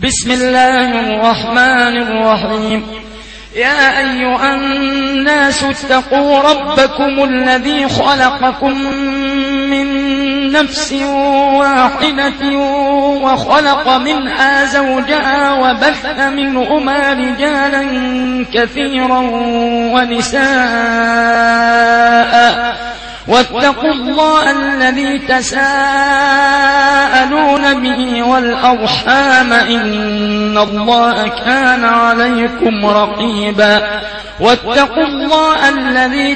بسم الله الرحمن الرحيم. يا أيها الناس اتقوا ربكم الذي خلقكم من نفس واحدة وخلق منها زوجها وبث منهما رجالا كثيرا ونساء واتقوا الله الذي تساءلون به والأرحام إن الله كان عليكم رقيبا واتقوا الله الذي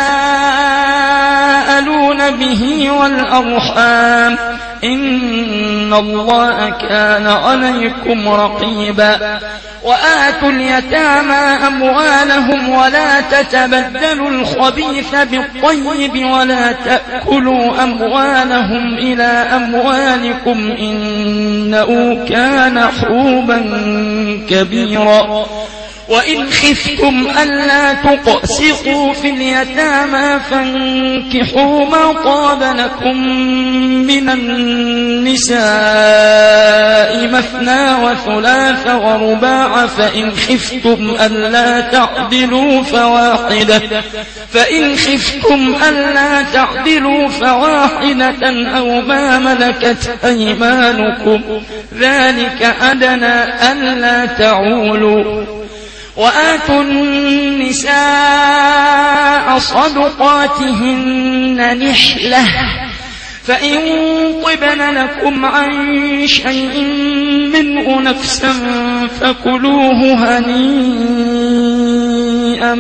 تساءلون به والأرحام إن الله كان عليكم رقيبا وآتوا اليتامى أموالهم ولا تتبدلوا الخبيث بالطيب ولا تأكلوا أموالهم إلى أموالكم إنه كان حوبا كبيرا وإن خفتم ألا تقسطوا في اليتامى فانكحوا ما طاب لكم من النساء مثنى وثلاث ورباع فإن خفتم ألا تعدلوا فواحدة أو ما ملكت أيمانكم ذلك أدنى ألا تعولوا وآتوا النساء صدقاتهن نحلة فإن طبن لكم عن شيء منه نفسا فكلوه هنيئا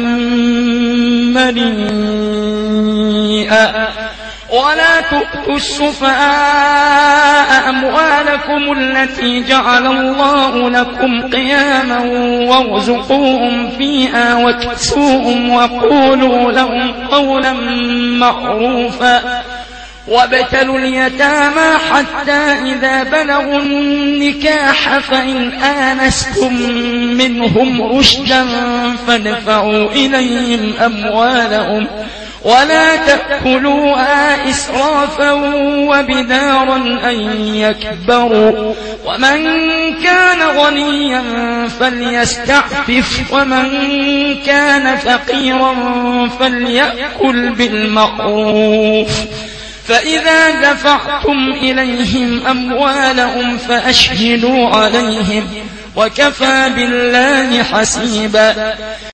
مريئا ولا تؤتوا السفهاء أموالكم التي جعل الله لكم قياما وارزقوهم فيها واكسوهم وقولوا لهم قولا معروفا وابتلوا اليتامى حتى إذا بلغوا النكاح فإن آنستم منهم رشدا فادفعوا إليهم أموالهم ولا تأكلوها إسرافا وبدارا أن يكبروا ومن كان غنيا فليستعفف ومن كان فقيرا فليأكل بالمعروف فإذا دفعتم إليهم أموالهم فأشهدوا عليهم وكفى بالله حسيبا